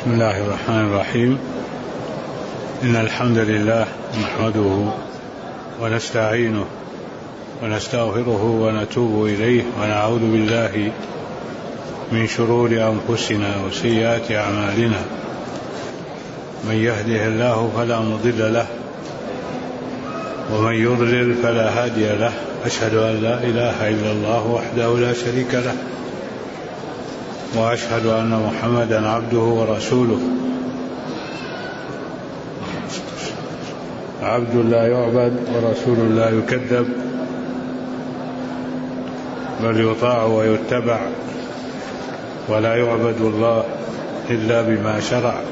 بسم الله الرحمن الرحيم. إن الحمد لله نحمده ونستعينه ونستغفره ونتوب إليه ونعوذ بالله من شرور أنفسنا وسيئات أعمالنا. من يهده الله فلا مضل له ومن يضلل فلا هادي له. أشهد أن لا إله إلا الله وحده لا شريك له وأشهد أن محمدا عبده ورسوله. عبد لا يعبد ورسول لا يكذب بل يطاع ويتبع ولا يعبد الله إلا بما شرع.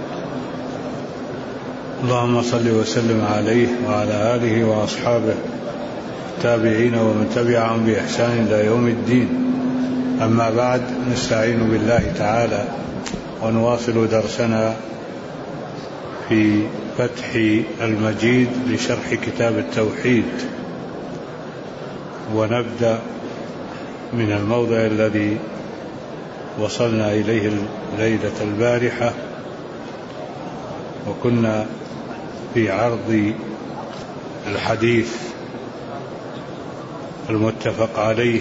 اللهم صل وسلم عليه وعلى آله وأصحابه التابعين ومن تبعهم بإحسان إلى يوم الدين. أما بعد، نستعين بالله تعالى ونواصل درسنا في فتح المجيد لشرح كتاب التوحيد، ونبدأ من الموضع الذي وصلنا إليه الليلة البارحة، وكنا في عرض الحديث المتفق عليه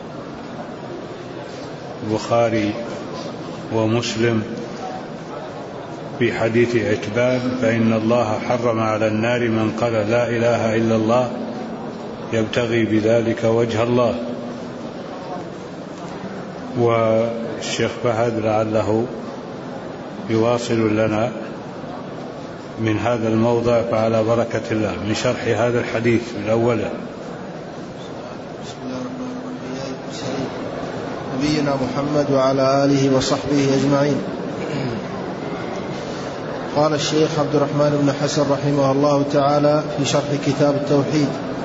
البخاري ومسلم في حديث عتبان: فإن الله حرم على النار من قال لا إله إلا الله يبتغي بذلك وجه الله. والشيخ فهد لعله يواصل لنا من هذا الموضع، فعلى بركة الله من شرح هذا الحديث من أوله. نبينا محمد وعلى آله وصحبه أجمعين. قال الشيخ عبد الرحمن بن حسن رحمه الله تعالى في شرح كتاب التوحيد: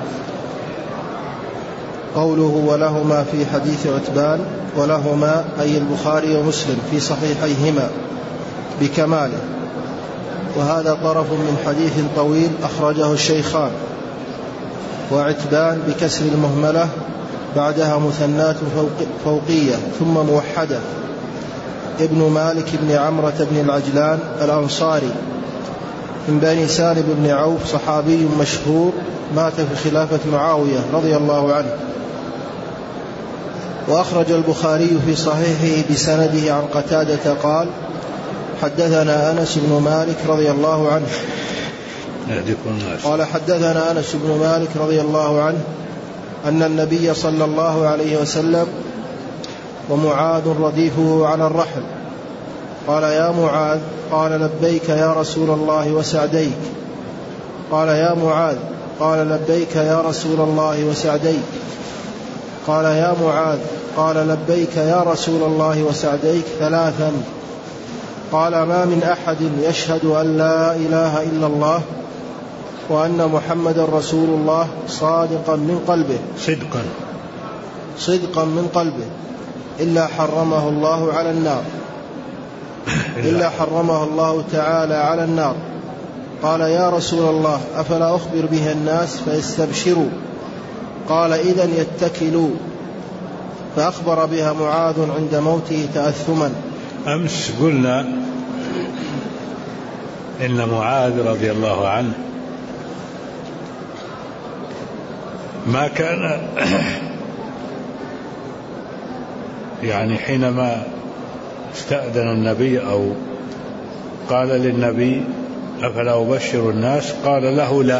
قوله ولهما في حديث عتبان، ولهما أي البخاري ومسلم في صحيحيهما بكماله، وهذا طرف من حديث طويل أخرجه الشيخان. وعتبان بكسر المهملة بعدها مثنات فوقية ثم موحدة، ابن مالك بن عمرة بن العجلان الأنصاري من بني سالم بن عوف، صحابي مشهور مات في خلافة معاوية رضي الله عنه. وأخرج البخاري في صحيحه بسنده عن قتادة قال: حدثنا أنس بن مالك رضي الله عنه قال: حدثنا أنس بن مالك رضي الله عنه أن النبي صلى الله عليه وسلم ومعاذ رديفه على الرحل قال: يا معاذ. قال: لبيك يا رسول الله وسعديك. قال: يا معاذ. قال: لبيك يا رسول الله وسعديك. قال: يا معاذ. قال: لبيك يا رسول الله وسعديك ثلاثا. قال: ما من أحد يشهد أن لا إله إلا الله وأن محمد رسول الله صادقا من قلبه إلا حرمه الله على النار، إلا حرمه الله تعالى على النار. قال: يا رسول الله أفلا أخبر بها الناس فيستبشروا؟ قال: إذن يتكلوا. فأخبر بها معاذ عند موته تأثما. أمس قلنا إن معاذ رضي الله عنه ما كان يعني حينما استأذن النبي أو قال للنبي: أفلا أبشر الناس؟ قال له: لا،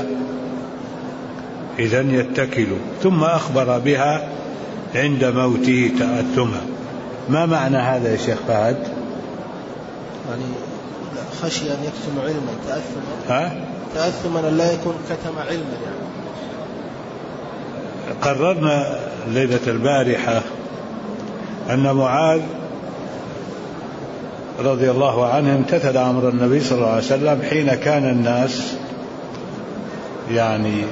إذن يتكلوا. ثم أخبر بها عند موته تأثما. ما معنى هذا يا شيخ فهد؟ يعني خشي أن يكتم علما، تأثما لا يكون كتم علما. يعني قررنا ليلة البارحة أن معاذ رضي الله عنه امتثل أمر النبي صلى الله عليه وسلم حين كان الناس يعني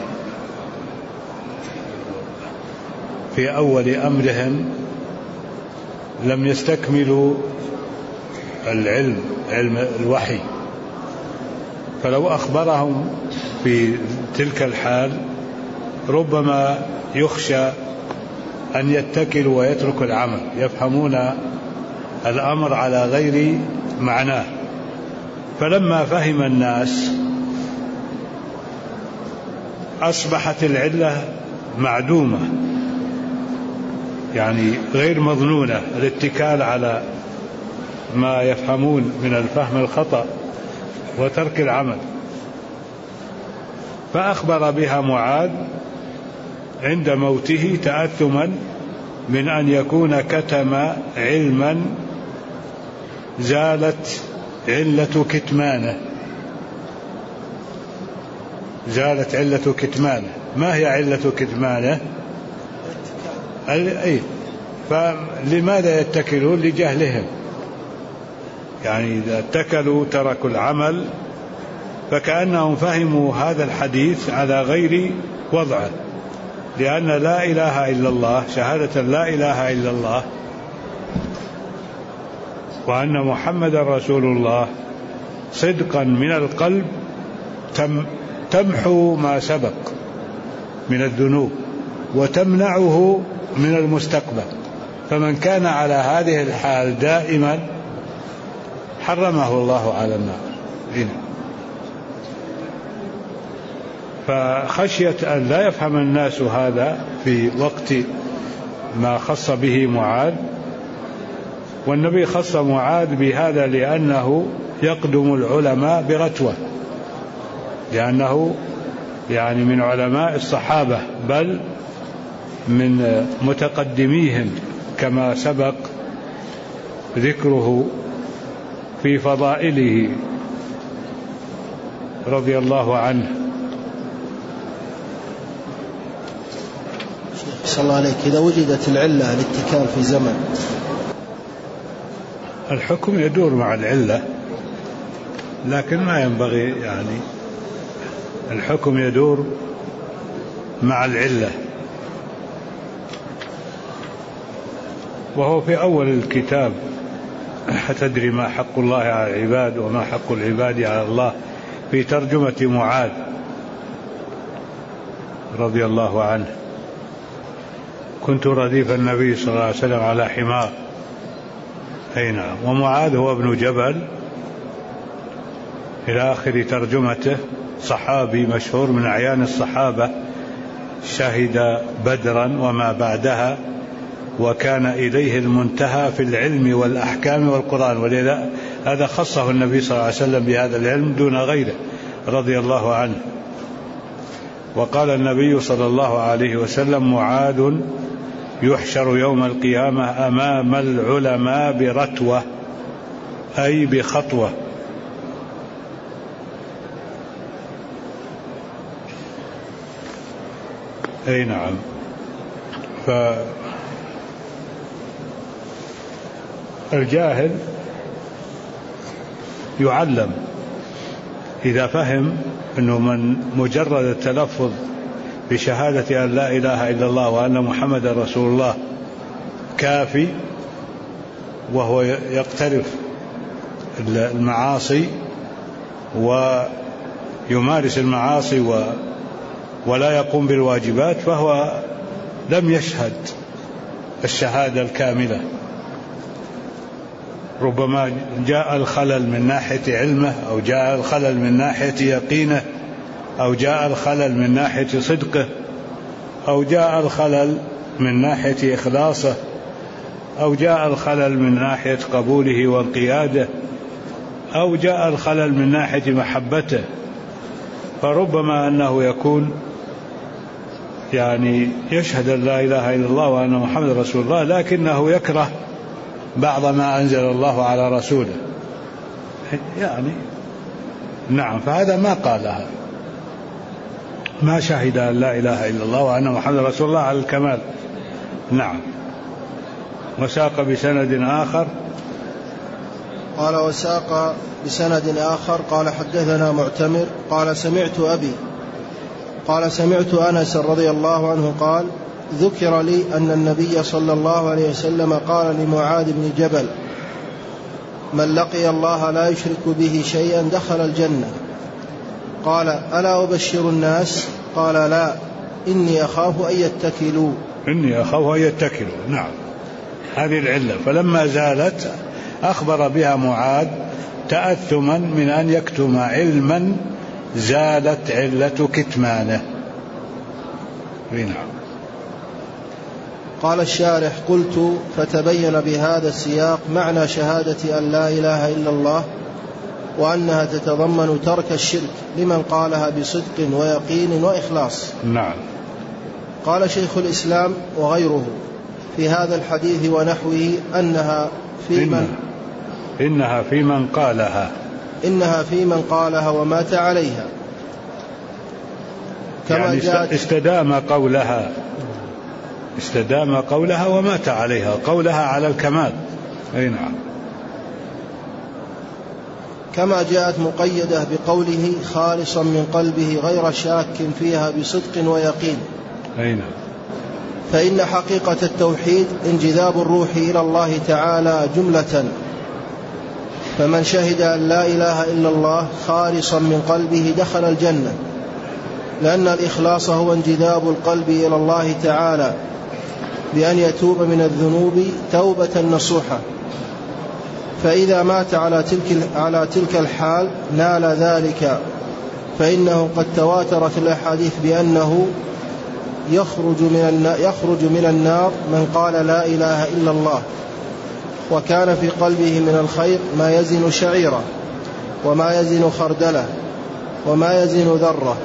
في أول أمرهم لم يستكملوا علم الوحي، فلو أخبرهم في تلك الحال ربما يخشى أن يتكلوا ويتركوا العمل، يفهمون الأمر على غير معناه. فلما فهم الناس أصبحت العلة معدومة، يعني غير مظنونة، الاتكال على ما يفهمون من الفهم الخطأ وترك العمل. فأخبر بها معاذ عند موته تأثما من أن يكون كتم علما زالت علة كتمانه. زالت علة كتمانه. ما هي علة كتمانه؟ فلماذا يتكلون؟ لجهلهم، يعني إذا اتكلوا تركوا العمل، فكأنهم فهموا هذا الحديث على غير وضعه، لأن لا إله إلا الله، شهادة لا إله إلا الله وأن محمد رسول الله صدقا من القلب تمحو ما سبق من الذنوب وتمنعه من المستقبل. فمن كان على هذه الحال دائما حرمه الله على النار. فخشية أن لا يفهم الناس هذا في وقت ما خص به معاذ، والنبي خص معاذ بهذا لأنه يقدم العلماء برتوة، لأنه يعني من علماء الصحابة، بل من متقدميهم كما سبق ذكره في فضائله رضي الله عنه. صلى الله عليك، إذا وجدت العلة الاتكال في زمن، الحكم يدور مع العلة، لكن ما ينبغي، يعني الحكم يدور مع العلة. وهو في أول الكتاب حتدري ما حق الله على العباد وما حق العباد على الله، في ترجمة معاذ رضي الله عنه: كنت رديف النبي صلى الله عليه وسلم على حمار. أي نعم. ومعاذ هو ابن جبل إلى آخر ترجمته، صحابي مشهور من أعيان الصحابة، شهد بدرا وما بعدها، وكان إليه المنتهى في العلم والأحكام والقرآن، ولذا هذا خصه النبي صلى الله عليه وسلم بهذا العلم دون غيره رضي الله عنه. وقال النبي صلى الله عليه وسلم: معاذ يحشر يوم القيامة أمام العلماء برتوة، أي بخطوة. أي نعم. فالجاهل يعلم إذا فهم أنه من مجرد التلفظ بشهادة أن لا إله إلا الله وأن محمد رسول الله كافي، وهو يقترف المعاصي ويمارس المعاصي ولا يقوم بالواجبات، فهو لم يشهد الشهادة الكاملة. ربما جاء الخلل من ناحية علمه، أو جاء الخلل من ناحية يقينه، أو جاء الخلل من ناحية صدقه، أو جاء الخلل من ناحية إخلاصه، أو جاء الخلل من ناحية قبوله وانقياده، أو جاء الخلل من ناحية محبته. فربما أنه يكون يعني يشهد أن لا إله إلا الله وأن محمد رسول الله، لكنه يكره بعض ما أنزل الله على رسوله، يعني نعم. فهذا ما قالها، ما شهد أن لا إله إلا الله وأن محمد رسول الله على الكمال. نعم. وساق بسند آخر، قال: وساق بسند آخر قال: حدثنا معتمر قال: سمعت أبي قال: سمعت أنس رضي الله عنه قال: ذكر لي أن النبي صلى الله عليه وسلم قال لمعاذ بن جبل: من لقي الله لا يشرك به شيئا دخل الجنة. قال: ألا أبشر الناس؟ قال: لا، إني أخاف أن يتكلوا. إني أخاف أن يتكلوا. نعم، هذه العلة. فلما زالت أخبر بها معاذ تأثما من أن يكتم علما زالت علة كتمانه. نعم. قال الشارح: قلت: فتبين بهذا السياق معنى شهادة أن لا إله إلا الله، وأنها تتضمن ترك الشرك لمن قالها بصدق ويقين وإخلاص. نعم. قال شيخ الإسلام وغيره في هذا الحديث ونحوه إنها في من قالها ومات عليها، كما يعني استدام قولها ومات عليها، قولها على الكمال. أي نعم. كما جاءت مقيدة بقوله خالصا من قلبه غير شاك فيها بصدق ويقين. أي نعم. فإن حقيقة التوحيد انجذاب الروح إلى الله تعالى جملة، فمن شهد أن لا إله إلا الله خالصا من قلبه دخل الجنة، لأن الإخلاص هو انجذاب القلب إلى الله تعالى بأن يتوب من الذنوب توبة نصوحة، فإذا مات على تلك الحال نال ذلك، فإنه قد تواترت الأحاديث بأنه يخرج من النار من قال لا إله إلا الله وكان في قلبه من الخير ما يزن شعيرة وما يزن خردلة وما يزن ذرة.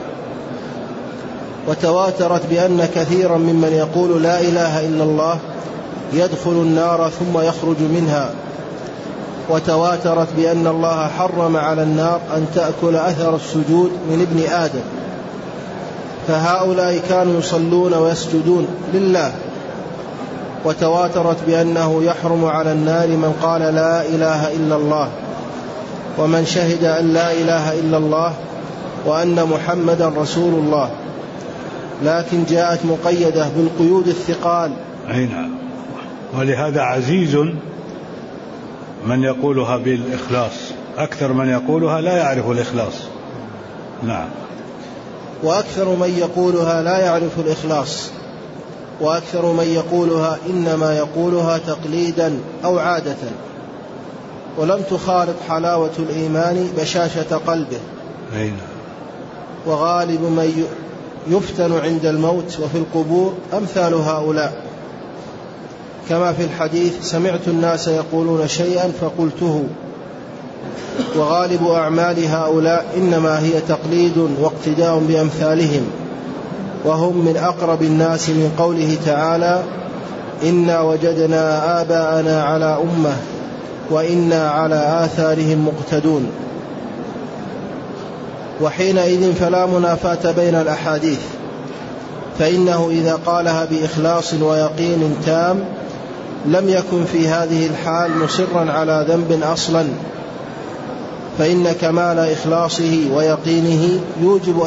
وتواترت بأن كثيرا ممن يقول لا إله إلا الله يدخل النار ثم يخرج منها. وتواترت بأن الله حرم على النار أن تأكل أثر السجود من ابن آدم، فهؤلاء كانوا يصلون ويسجدون لله. وتواترت بأنه يحرم على النار من قال لا إله إلا الله ومن شهد أن لا إله إلا الله وأن محمدا رسول الله، لكن جاءت مقيدة بالقيود الثقال. نعم. ولهذا عزيز من يقولها بالإخلاص، أكثر من يقولها لا يعرف الإخلاص. نعم. وأكثر من يقولها لا يعرف الإخلاص، وأكثر من يقولها إنما يقولها تقليدا أو عادة، ولم تخالط حلاوة الإيمان بشاشة قلبه. وغالب من يفتن عند الموت وفي القبور أمثال هؤلاء، كما في الحديث: سمعت الناس يقولون شيئا فقلته. وغالب أعمال هؤلاء إنما هي تقليد واقتداء بأمثالهم، وهم من أقرب الناس من قوله تعالى: إنا وجدنا آباءنا على أمة وإنا على آثارهم مقتدون. وحينئذ فلا منافاة بين الأحاديث، فإنه إذا قالها بإخلاص ويقين تام لم يكن في هذه الحال مصرا على ذنب أصلا، فإن كمال إخلاصه ويقينه يوجب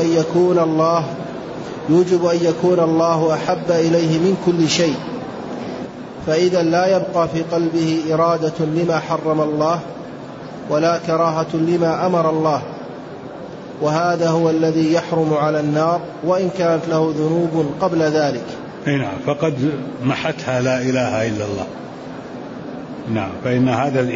أن يكون الله أحب إليه من كل شيء، فإذا لا يبقى في قلبه إرادة لما حرم الله ولا كراهة لما أمر الله، وهذا هو الذي يحرم على النار وإن كانت له ذنوب قبل ذلك. نعم. فقد محتها لا إله إلا الله. نعم. فإن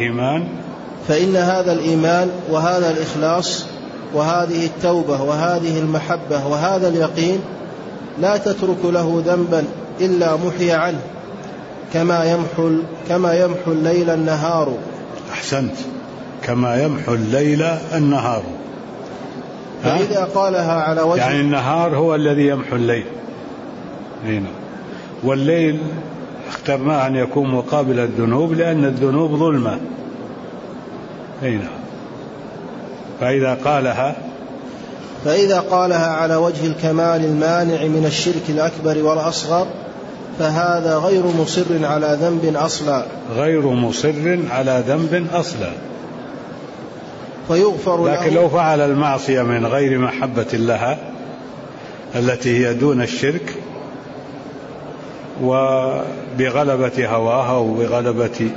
هذا الإيمان وهذا الإخلاص وهذه التوبة وهذه المحبة وهذا اليقين لا تترك له ذنبا إلا محي عنه، كما يمحو الليل النهار. أحسنت. كما يمحو الليل النهار. فإذا قالها على وجه، يعني النهار هو الذي يمحو الليل، والليل اخترناه أن يكون مقابل الذنوب لأن الذنوب ظلمة. فإذا قالها على وجه الكمال المانع من الشرك الأكبر والأصغر فهذا غير مصر على ذنب أصلا، فيغفر له. لكن لو فعل المعصية من غير محبة لها التي هي دون الشرك وبغلبة هواها وبغلبة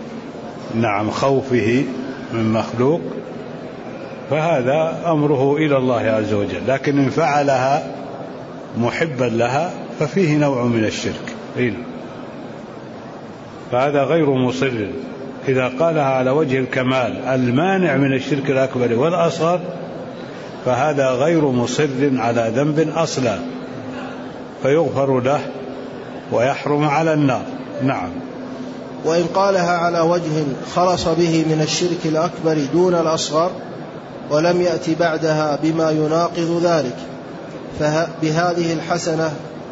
خوفه من مخلوق فهذا أمره إلى الله عز وجل، لكن إن فعلها محبا لها ففيه نوع من الشرك، فهذا غير مصر إذا قالها على وجه الكمال المانع من الشرك الأكبر والأصغر فهذا غير مصر على ذنب أصلا، فيغفر له ويحرم على النار. نعم. وإن قالها على وجه خلص به من الشرك الأكبر دون الأصغر ولم يأتي بعدها بما يناقض ذلك فبهذه الحسنة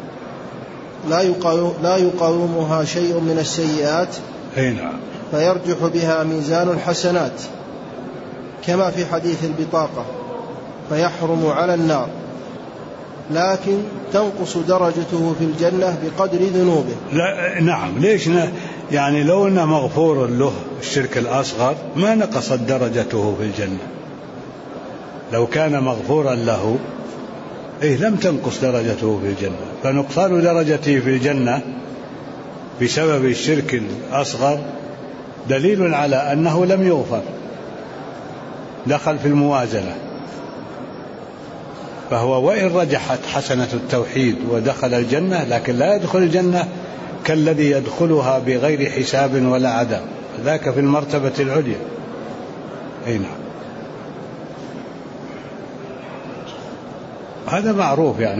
لا يقاومها شيء من السيئات، فيرجح بها ميزان الحسنات كما في حديث البطاقة فيحرم على النار، لكن تنقص درجته في الجنة بقدر ذنوبه. لا نعم. ليش؟ يعني لو أنه مغفور له الشرك الأصغر ما نقصت درجته في الجنة. لو كان مغفورا له لم تنقص درجته في الجنة، فنقصان درجته في الجنة بسبب الشرك الأصغر دليل على أنه لم يغفر، دخل في الموازنة. فهو وإن رجحت حسنة التوحيد ودخل الجنة لكن لا يدخل الجنة كالذي يدخلها بغير حساب ولا عذاب، ذاك في المرتبة العليا. نعم. هذا معروف، يعني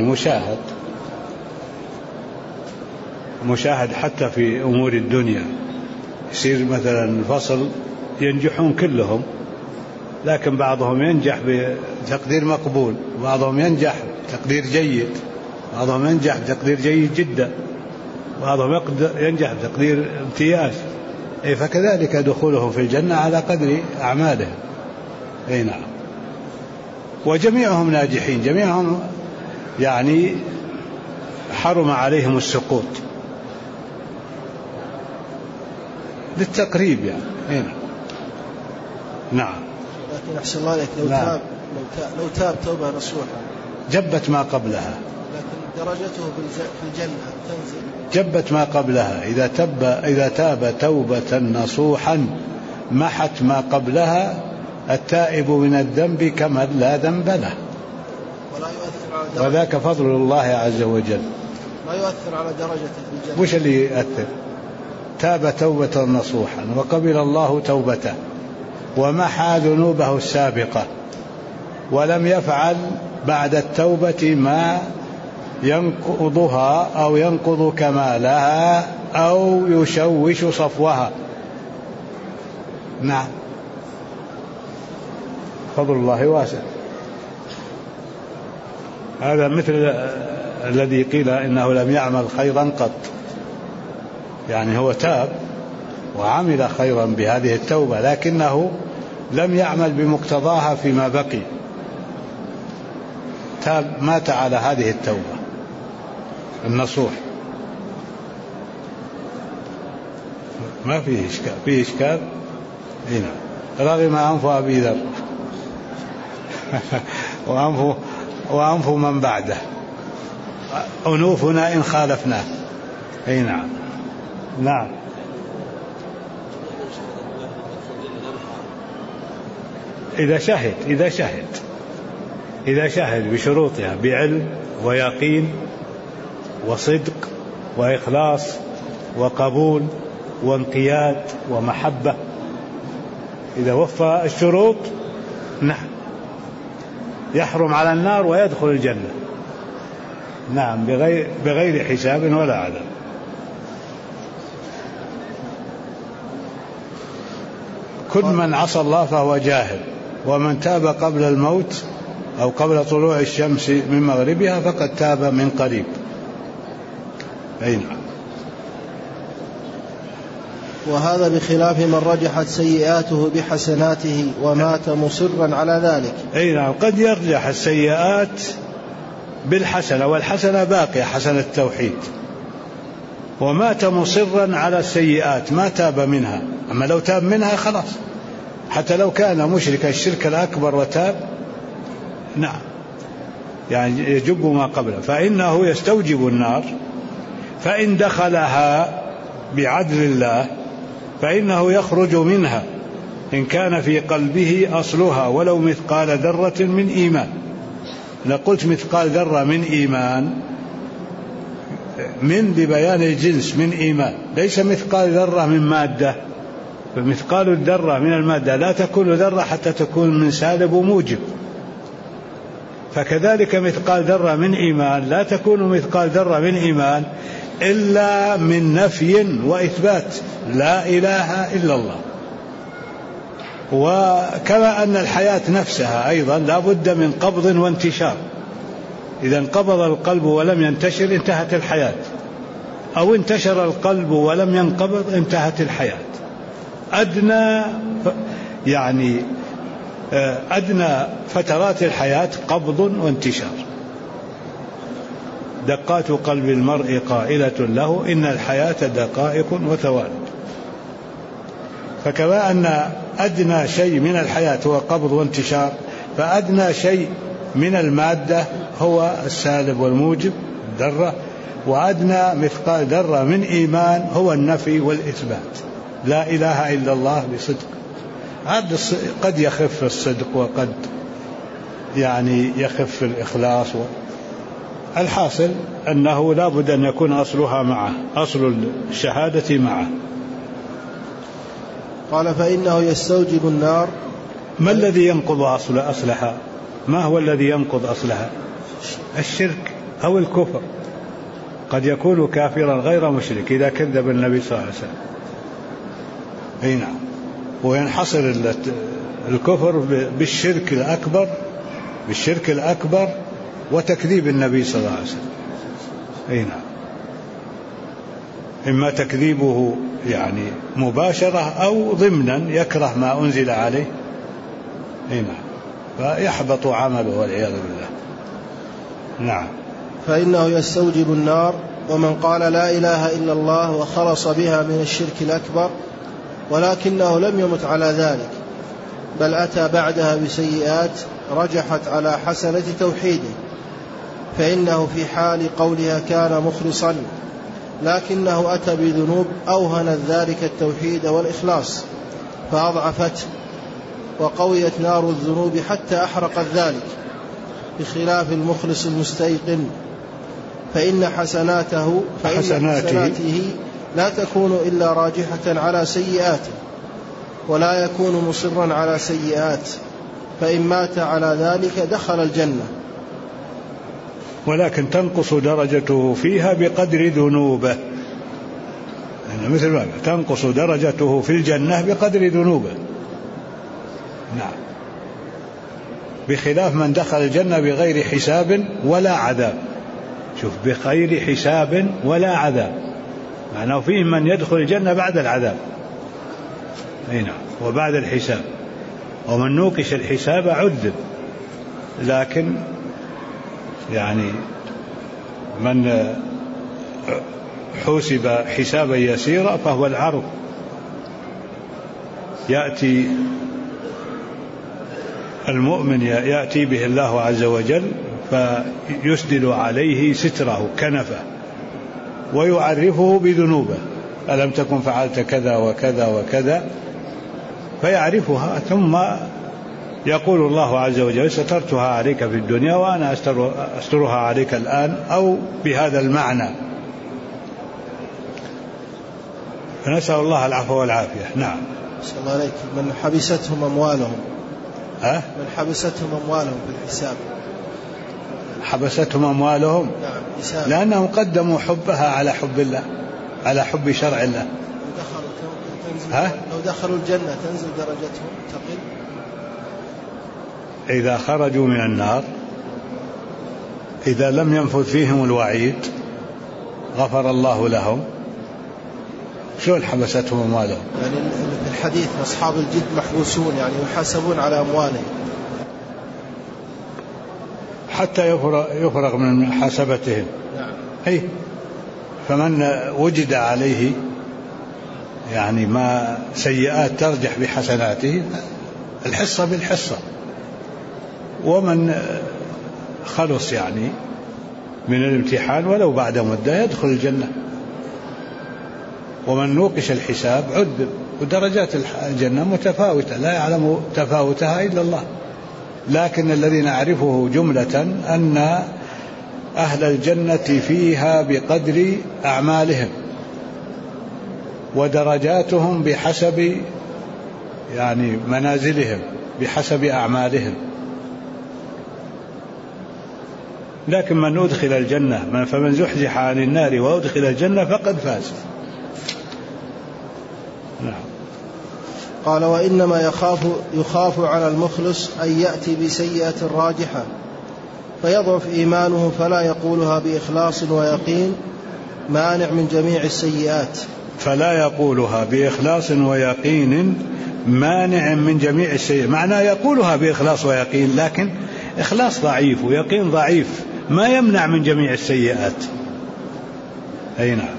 مشاهد حتى في أمور الدنيا. يصير مثلا فصل ينجحون كلهم، لكن بعضهم ينجح بتقدير مقبول، بعضهم ينجح بتقدير جيد، بعضهم ينجح بتقدير جيد جدا، بعضهم ينجح بتقدير امتياز. فكذلك دخولهم في الجنة على قدر أعمالهم. نعم. وجميعهم ناجحين، جميعهم يعني حرم عليهم السقوط للتقريب يعني. نعم. لكن أحسن الله عليك لو تاب توبة نصوحة جبت ما قبلها، لكن درجته في الجنة تنزل. جبت ما قبلها. إذا تاب توبة نصوحا محت ما قبلها. التائب من الذنب كمن لا ذنب له، وذاك فضل الله عز وجل. ما يؤثر على درجته في الجنة. وش اللي يؤثر؟ تاب توبة نصوحا وقبل الله توبته ومحى ذنوبه السابقة، ولم يفعل بعد التوبة ما ينقضها أو ينقض كمالها أو يشوش صفوها. نعم. فضل الله واسع. هذا مثل الذي قيل إنه لم يعمل خيرا قط، يعني هو تاب وعمل خيرا بهذه التوبة لكنه لم يعمل بمقتضاها فيما بقي، تاب مات على هذه التوبة النصوح. ما فيه إشكال، فيه إشكال هنا. رغم أنف أبي ذر وأنف من بعده، أنوفنا إن خالفناه. نعم. نعم. إذا شهد بشروطها بعلم ويقين وصدق وإخلاص وقبول وانقياد ومحبة، إذا وفى الشروط نعم يحرم على النار ويدخل الجنة. نعم، بغير حساب ولا عذاب. كل من عصى الله فهو جاهل، ومن تاب قبل الموت أو قبل طلوع الشمس من مغربها فقد تاب من قريب. نعم. وهذا بخلاف من رجحت سيئاته بحسناته ومات مصرا على ذلك. نعم. قد يرجح السيئات بالحسنة، والحسنة باقية، حسنة التوحيد، ومات مصرا على السيئات ما تاب منها. أما لو تاب منها خلاص، حتى لو كان مشرك الشرك الأكبر وتاب نعم يعني يجب ما قبله، فإنه يستوجب النار. فإن دخلها بعدل الله فإنه يخرج منها إن كان في قلبه أصلها ولو مثقال ذرة من إيمان. لقلت مثقال ذرة من إيمان من لبيان الجنس من إيمان، ليس مثقال ذرة من مادة فمثقال الذرة من المادة لا تكون ذرة حتى تكون من سالب وموجب، فكذلك مثقال ذرة من إيمان لا تكون مثقال ذرة من إيمان إلا من نفي وإثبات لا إله إلا الله. وكما أن الحياة نفسها أيضا لا بد من قبض وانتشار، إذا انقبض القلب ولم ينتشر انتهت الحياة، أو انتشر القلب ولم ينقبض انتهت الحياة. أدنى فترات الحياة قبض وانتشار. دقات قلب المرء قائلة له إن الحياة دقائق وثواني. فكما أن أدنى شيء من الحياة هو قبض وانتشار، فأدنى شيء من المادة هو السالب والموجب ذرة، وأدنى مثقال ذرة من إيمان هو النفي والإثبات لا إله إلا الله بصدق. قد يخف الصدق وقد يخف الإخلاص. الحاصل أنه لا بد أن يكون أصلها معه، أصل الشهادة معه. قال فإنه يستوجب النار. ما الذي ينقض أصلها؟ ما هو الذي ينقض أصلها؟ الشرك أو الكفر. قد يكون كافرا غير مشرك إذا كذب النبي صلى الله عليه وسلم. أي نعم. وينحصر الكفر بالشرك الأكبر وتكذيب النبي صلى الله عليه وسلم. أي نعم. إما تكذيبه مباشرة أو ضمنا يكره ما أنزل عليه. أي نعم. فيحبط عمله والعياذ بالله. نعم. فإنه يستوجب النار. ومن قال لا إله إلا الله وخلص بها من الشرك الأكبر ولكنه لم يمت على ذلك بل أتى بعدها بسيئات رجحت على حسنة توحيده، فإنه في حال قولها كان مخلصا، لكنه أتى بذنوب أوهنت ذلك التوحيد والإخلاص فأضعفته، وقويت نار الذنوب حتى أحرقت ذلك، بخلاف المخلص المستيقن فإن حسناته لا تكون إلا راجحة على سيئاته، ولا يكون مصرا على سيئات، فإن مات على ذلك دخل الجنة، ولكن تنقص درجته فيها بقدر ذنوبه. مثل ما تنقص درجته في الجنة بقدر ذنوبه. نعم. بخلاف من دخل الجنة بغير حساب ولا عذاب. شوف، بغير حساب ولا عذاب، معناه فيه من يدخل الجنة بعد العذاب. نعم. وبعد الحساب. ومن نوقش الحساب عذب. لكن من حسب حسابا يسيرا فهو العرض، يأتي المؤمن يأتي به الله عز وجل فيسدل عليه ستره كنفه ويعرفه بذنوبه، ألم تكن فعلت كذا وكذا وكذا، فيعرفها، ثم يقول الله عز وجل سترتها عليك في الدنيا وأنا أسترها عليك الآن، أو بهذا المعنى. فنسأل الله العفو والعافية. نعم. صلى الله عليك. من حبستهم أموالهم من حبستهم أموالهم في الحساب. حبستهم أموالهم. نعم. لأنهم قدموا حبها على حب الله، على حب شرع الله. لو دخلوا الجنة تنزل درجتهم تقل. إذا خرجوا من النار، إذا لم ينفذ فيهم الوعيد غفر الله لهم. شلون حبستهم أموالهم؟ في الحديث أصحاب الجد محبوسون، يحاسبون على أموالهم حتى يفرغ من محاسبتهم. نعم. أي فمن وجد عليه ما سيئات ترجح بحسناته الحصة بالحصة، ومن خلص من الامتحان ولو بعد مدة يدخل الجنة. ومن نوقش الحساب عذب. ودرجات الجنة متفاوتة لا يعلم تفاوتها إلا الله، لكن الذي نعرفه جملة أن أهل الجنة فيها بقدر أعمالهم، ودرجاتهم بحسب يعني منازلهم بحسب أعمالهم. لكن من أدخل الجنة فمن زحزح عن النار وأدخل الجنة فقد فاز. نعم. قال وإنما يخاف على المخلص أن يأتي بسيئة راجحة فيضعف إيمانه فلا يقولها بإخلاص ويقين مانع من جميع السيئات. فلا يقولها بإخلاص ويقين مانع من جميع السيئات، معناه يقولها بإخلاص ويقين لكن إخلاص ضعيف ويقين ضعيف ما يمنع من جميع السيئات. أي نعم.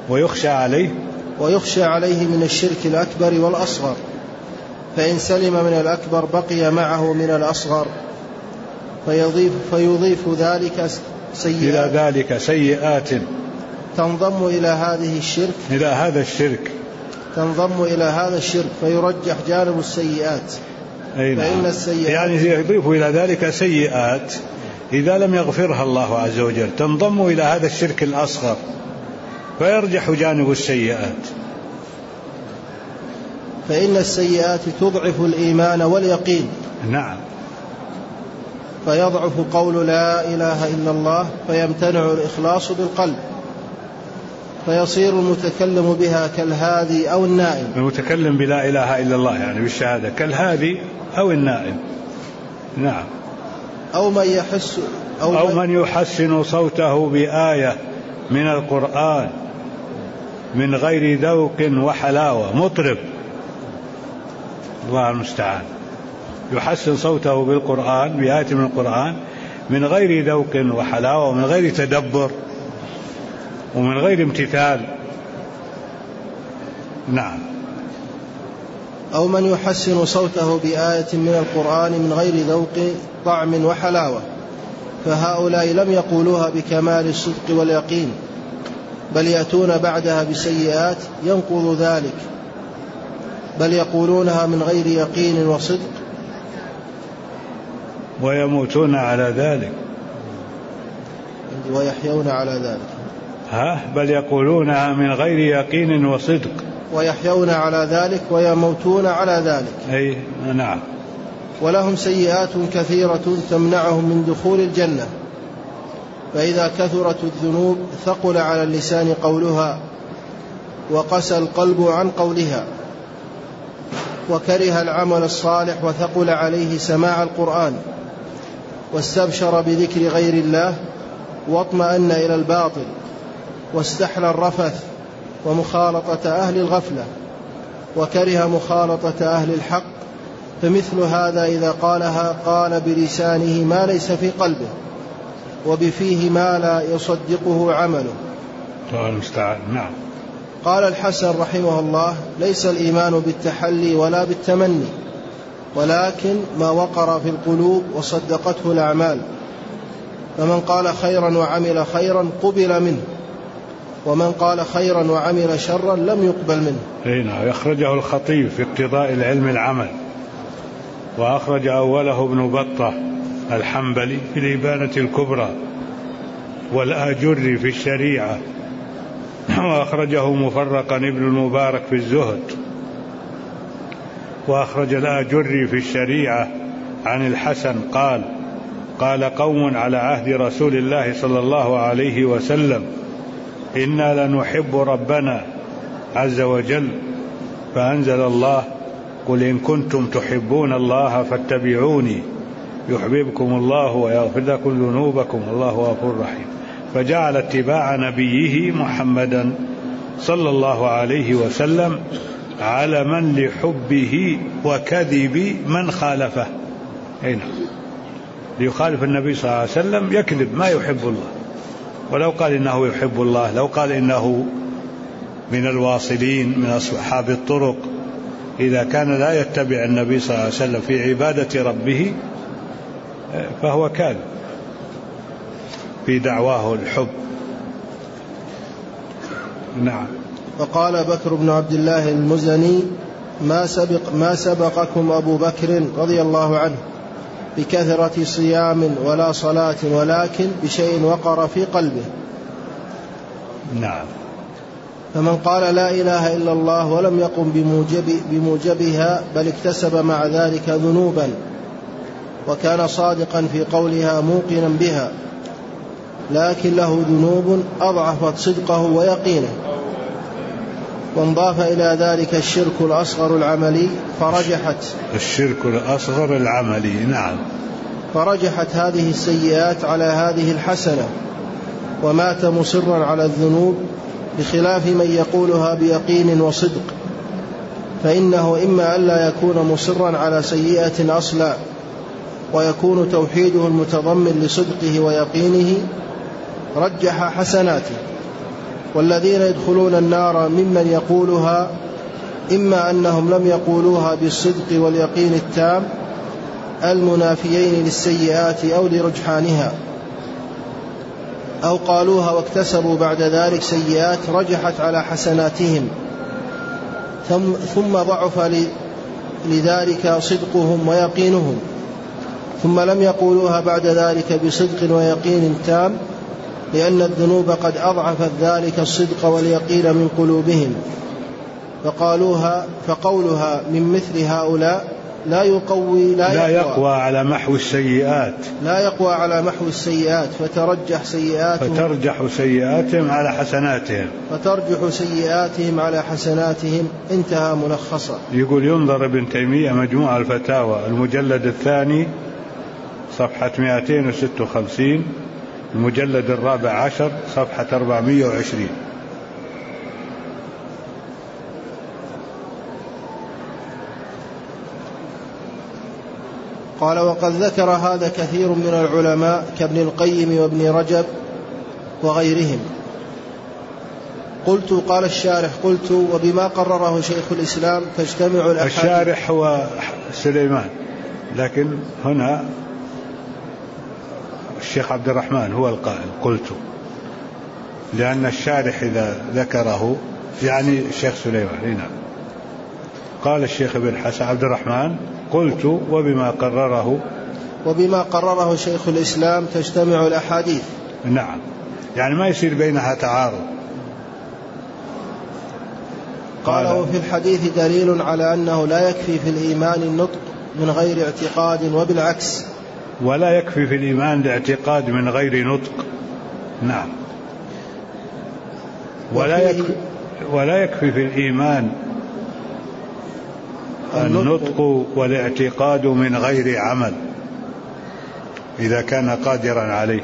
ويخشى عليه من الشرك الأكبر والأصغر، فإن سلم من الأكبر بقي معه من الأصغر فيضيف ذلك سيئات تنضم إلى هذا الشرك فيرجح جانب السيئات. فإن السيئات يعني يضيف إلى ذلك سيئات إذا لم يغفرها الله عز وجل تنضم إلى هذا الشرك الأصغر فيرجح جانب السيئات. فإن السيئات تضعف الإيمان واليقين. نعم. فيضعف قول لا إله إلا الله فيمتنع الإخلاص بالقلب فيصير المتكلم بها كالهادي أو النائم. المتكلم بلا إله إلا الله يعني بالشهادة كالهادي أو النائم. نعم. أو من يحسن صوته بآية من القرآن من غير ذوق وحلاوة، مطرب الله المستعان يحسن صوته بالقرآن بآية من القرآن من غير ذوق وحلاوة ومن غير تدبر ومن غير امتثال. نعم. أو من يحسن صوته بآية من القرآن من غير ذوق طعم وحلاوة، فهؤلاء لم يقولوها بكمال الصدق واليقين بل يأتون بعدها بسيئات ينقض ذلك، بل يقولونها من غير يقين وصدق ويموتون على ذلك ويحيون على ذلك. بل يقولونها من غير يقين وصدق ويحيون على ذلك ويموتون على ذلك. أي نعم. ولهم سيئات كثيرة تمنعهم من دخول الجنة، فإذا كثرت الذنوب ثقل على اللسان قولها وقسى القلب عن قولها، وكره العمل الصالح وثقل عليه سماع القرآن، واستبشر بذكر غير الله واطمأن إلى الباطل، واستحلى الرفث ومخالطة أهل الغفلة، وكره مخالطة أهل الحق. فمثل هذا إذا قالها قال بلسانه ما ليس في قلبه وبفيه ما لا يصدقه عمله. نعم. قال الحسن رحمه الله ليس الإيمان بالتحلي ولا بالتمني، ولكن ما وقر في القلوب وصدقته الأعمال، فمن قال خيرا وعمل خيرا قبل منه، ومن قال خيرا وعمل شرا لم يقبل منه. هنا يخرجه الخطيب في اقتضاء العلم العمل، وأخرج أوله ابن بطة الحنبلي في الإبانة الكبرى، والآجري في الشريعة، وأخرجه مفرقا ابن المبارك في الزهد، وأخرج الآجري في الشريعة عن الحسن قال قوم على عهد رسول الله صلى الله عليه وسلم إنا لنحب ربنا عز وجل، فأنزل الله قل إن كنتم تحبون الله فاتبعوني يحببكم الله ويغفر لكم ذنوبكم والله غفور رحيم. فجعل اتباع نبيه محمدا صلى الله عليه وسلم علما لحبه وكذب من خالفه. هنا ليخالف النبي صلى الله عليه وسلم يكذب ما يحب الله، ولو قال إنه يحب الله، لو قال إنه من الواصلين من أصحاب الطرق، إذا كان لا يتبع النبي صلى الله عليه وسلم في عبادة ربه فهو كاذب في دعواه الحب. نعم. فقال بكر بن عبد الله المزني ما سبقكم أبو بكر رضي الله عنه بكثرة صيام ولا صلاة، ولكن بشيء وقر في قلبه. نعم. فمن قال لا إله إلا الله ولم يقم بموجبها بل اكتسب مع ذلك ذنوبا وكان صادقا في قولها موقنا بها لكن له ذنوب أضعفت صدقه ويقينه، وانضاف إلى ذلك الشرك الأصغر العملي الشرك الأصغر العملي، نعم، فرجحت هذه السيئات على هذه الحسنة ومات مصرا على الذنوب، بخلاف من يقولها بيقين وصدق، فإنه إما ألا يكون مصرا على سيئة أصلا ويكون توحيده المتضمن لصدقه ويقينه رجح حسناته، والذين يدخلون النار ممن يقولها إما أنهم لم يقولوها بالصدق واليقين التام المنافيين للسيئات أو لرجحانها، أو قالوها واكتسبوا بعد ذلك سيئات رجحت على حسناتهم ثم ضعف لذلك صدقهم ويقينهم، ثم لم يقولوها بعد ذلك بصدق ويقين تام لأن الذنوب قد أضعفت ذلك الصدق واليقين من قلوبهم، فقولها من مثل هؤلاء لا يقوى على محو السيئات فترجح سيئاتهم على حسناتهم انتهى ملخصا. يقول ينظر ابن تيمية مجموع الفتاوى المجلد الثاني صفحة 256، المجلد الرابع عشر صفحة 420. قال وقد ذكر هذا كثير من العلماء كابن القيم وابن رجب وغيرهم. قال الشارح وبما قرره شيخ الإسلام تجتمع الأحاديث. الشارح هو سليمان، لكن هنا الشيخ عبد الرحمن هو القائل لأن الشارح إذا ذكره يعني الشيخ سليمان هنا. قال الشيخ ابن حسن عبد الرحمن وبما قرره شيخ الإسلام تجتمع الأحاديث. نعم، يعني ما يصير بينها تعارض. قال وفي الحديث دليل على أنه لا يكفي في الإيمان النطق من غير اعتقاد، وبالعكس ولا يكفي في الإيمان الاعتقاد من غير نطق. نعم، ولا يكفي في الإيمان النطق والاعتقاد من غير عمل إذا كان قادرا عليه.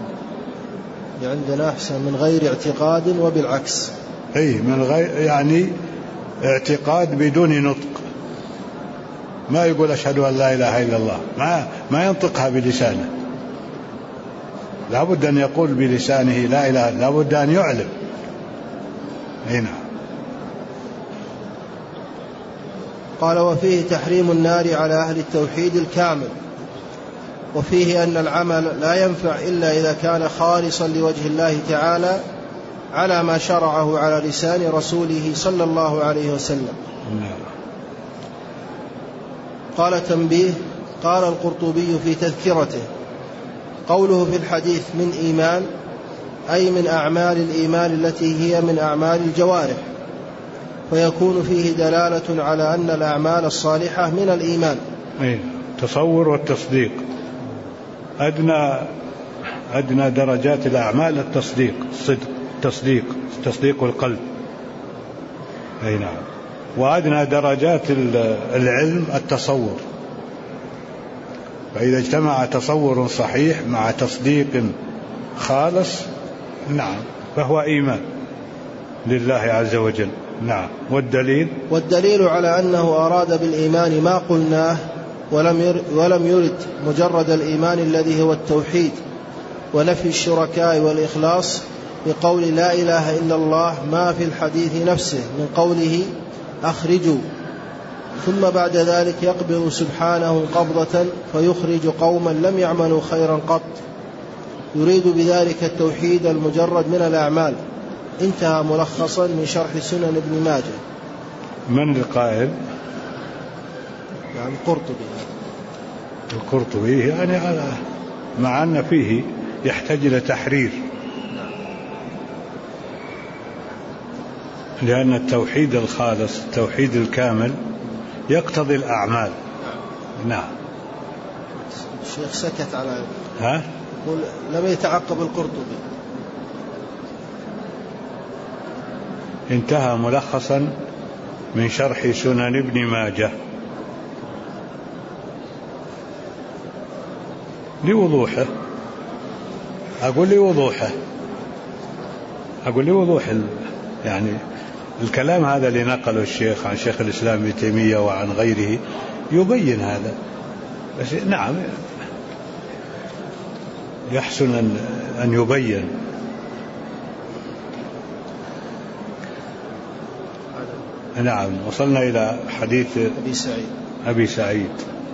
عندنا أحسن من غير اعتقاد وبالعكس. من غير يعني اعتقاد بدون نطق، ما يقول أشهد أن لا إله إلا الله، ما ينطقها بلسانه، لا بد أن يقول بلسانه لا إله، لا بد أن يعلم. هنا قال وفيه تحريم النار على أهل التوحيد الكامل، وفيه أن العمل لا ينفع إلا إذا كان خالصا لوجه الله تعالى على ما شرعه على لسان رسوله صلى الله عليه وسلم. قال تنبيه. قال القرطبي في تذكرته قوله في الحديث من إيمان أي من أعمال الإيمان التي هي من أعمال الجوارح، فيكون فيه دلالة على أن الأعمال الصالحة من الإيمان. تصور والتصديق، أدنى درجات الأعمال التصديق، الصدق، تصديق القلب. نعم. وأدنى درجات العلم التصور، فإذا اجتمع تصور صحيح مع تصديق خالص نعم فهو إيمان لله عز وجل. نعم. والدليل على أنه أراد بالإيمان ما قلناه ولم يرد مجرد الإيمان الذي هو التوحيد ونفي الشركاء والإخلاص بقول لا إله إلا الله ما في الحديث نفسه من قوله أخرجوا، ثم بعد ذلك يقبض سبحانه قبضة فيخرج قوما لم يعملوا خيرا قط، يريد بذلك التوحيد المجرد من الأعمال. انتهى ملخصا من شرح سنن ابن ماجه. من القائل؟ يعني القرطبي يعني مع أن فيه يحتاج إلى تحرير. لأن التوحيد الخالص التوحيد الكامل يقتضي الأعمال. نعم. الشيخ سكت على يقول لم يتعقب القرطبي. انتهى ملخصا من شرح سنن ابن ماجه لوضوحه. أقول لوضوح يعني الكلام هذا اللي نقله الشيخ عن شيخ الإسلام ابن تيمية وعن غيره يبين هذا. بس نعم يحسن أن يبين. نعم. وصلنا إلى حديث أبي سعيد.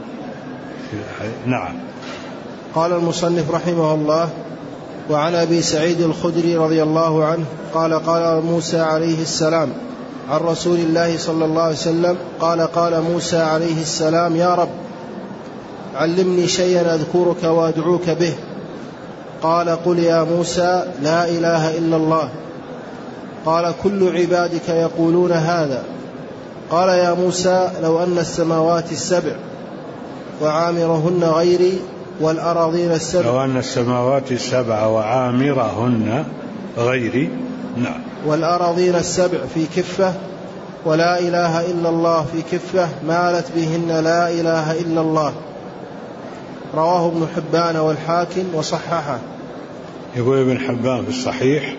نعم. قال المصنف رحمه الله: وعن أبي سعيد الخدري رضي الله عنه قال: قال موسى عليه السلام عن رسول الله صلى الله عليه وسلم قال موسى عليه السلام: يا رب علمني شيئا أذكرك وأدعوك به. قال: قل يا موسى لا إله إلا الله. قال: كل عبادك يقولون هذا. قال: يا موسى لو أن السماوات السبع وعامرهن غيري والأراضين السبع. لو أن السماوات السبع وعامرهن غيري. نعم. والأراضين السبع في كفة ولا إله إلا الله في كفة مالت بهن لا إله إلا الله. رواه ابن حبان والحاكم وصححه. يقول ابن حبان في الصحيح